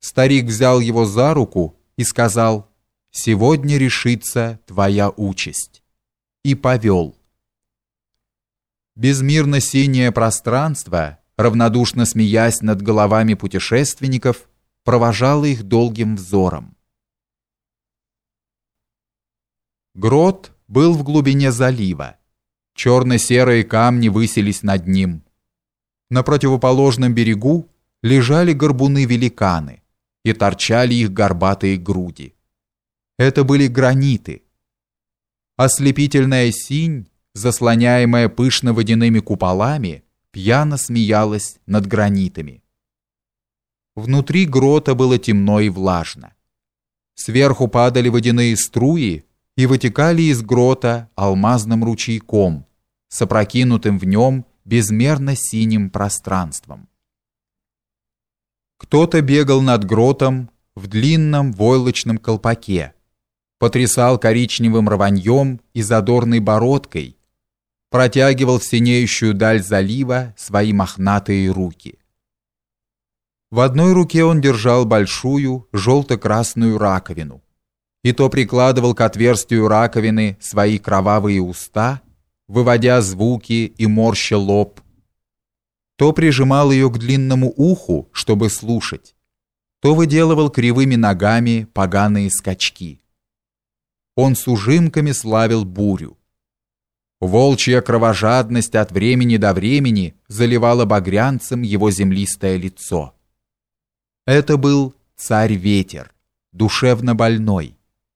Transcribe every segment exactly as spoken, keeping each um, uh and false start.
Старик взял его за руку и сказал: «Сегодня решится твоя участь», и повел. Безмирно синее пространство, равнодушно смеясь над головами путешественников, провожало их долгим взором. Грот был в глубине залива. Черно-серые камни высились над ним. На противоположном берегу лежали горбуны-великаны, и торчали их горбатые груди. Это были граниты. Ослепительная синь, заслоняемая пышно-водяными куполами, пьяно смеялась над гранитами. Внутри грота было темно и влажно. Сверху падали водяные струи и вытекали из грота алмазным ручейком, с опрокинутым в нем безмерно синим пространством. Кто-то бегал над гротом в длинном войлочном колпаке, потрясал коричневым рваньем и задорной бородкой, протягивал в синеющую даль залива свои мохнатые руки. В одной руке он держал большую желто-красную раковину, и то прикладывал к отверстию раковины свои кровавые уста, выводя звуки и морща лоб, то прижимал ее к длинному уху, чтобы слушать, то выделывал кривыми ногами поганые скачки. Он с ужимками славил бурю. Волчья кровожадность от времени до времени заливала багрянцем его землистое лицо. Это был царь-ветер, душевно больной.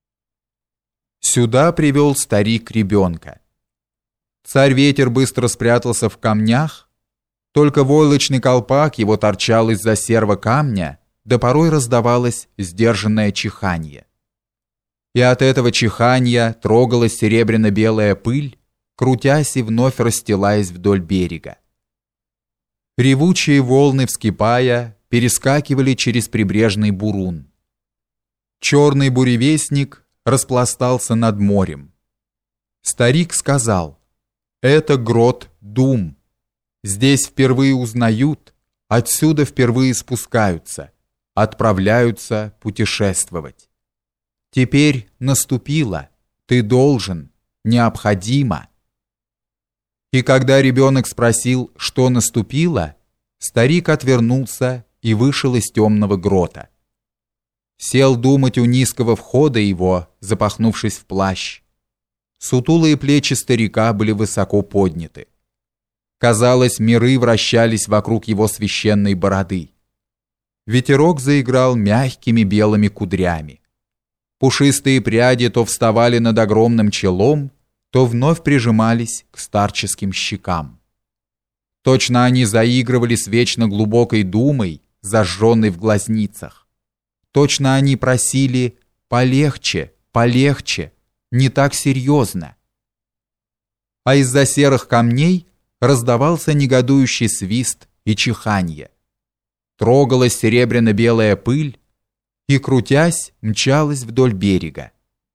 Сюда привел старик ребенка. Царь-ветер быстро спрятался в камнях, только войлочный колпак его торчал из-за серого камня, да порой раздавалось сдержанное чиханье. И от этого чиханья трогалась серебряно-белая пыль, крутясь и вновь расстилаясь вдоль берега. Ревучие волны, вскипая, перескакивали через прибрежный бурун. Черный буревестник распластался над морем. Старик сказал: «Это грот Дум. Здесь впервые узнают, отсюда впервые спускаются, отправляются путешествовать. Теперь наступило, ты должен, необходимо». И когда ребенок спросил, что наступило, старик отвернулся и вышел из темного грота. Сел думать у низкого входа его, запахнувшись в плащ. Сутулые плечи старика были высоко подняты. Казалось, миры вращались вокруг его священной бороды. Ветерок заиграл мягкими белыми кудрями. Пушистые пряди то вставали над огромным челом, то вновь прижимались к старческим щекам. Точно они заигрывали с вечно глубокой думой, зажженной в глазницах. Точно они просили: «Полегче, полегче, не так серьезно». А из-за серых камней раздавался негодующий свист и чиханье. Трогалась серебряно-белая пыль и, крутясь, мчалась вдоль берега.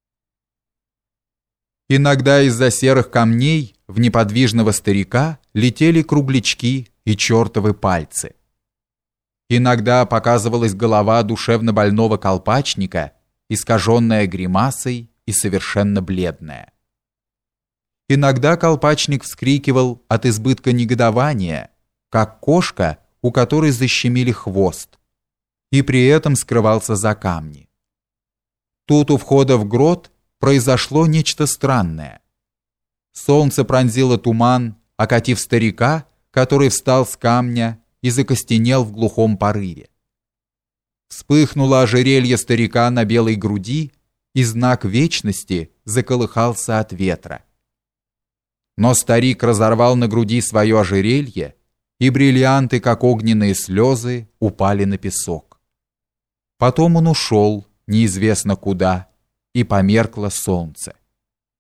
Иногда из-за серых камней в неподвижного старика летели круглячки и чертовы пальцы. Иногда показывалась голова душевно больного колпачника, искаженная гримасой и совершенно бледная. Иногда колпачник вскрикивал от избытка негодования, как кошка, у которой защемили хвост, и при этом скрывался за камни. Тут у входа в грот произошло нечто странное. Солнце пронзило туман, окатив старика, который встал с камня и закостенел в глухом порыве. Вспыхнуло ожерелье старика на белой груди, и знак вечности заколыхался от ветра. Но старик разорвал на груди свое ожерелье, и бриллианты, как огненные слезы, упали на песок. Потом он ушел, неизвестно куда, и померкло солнце.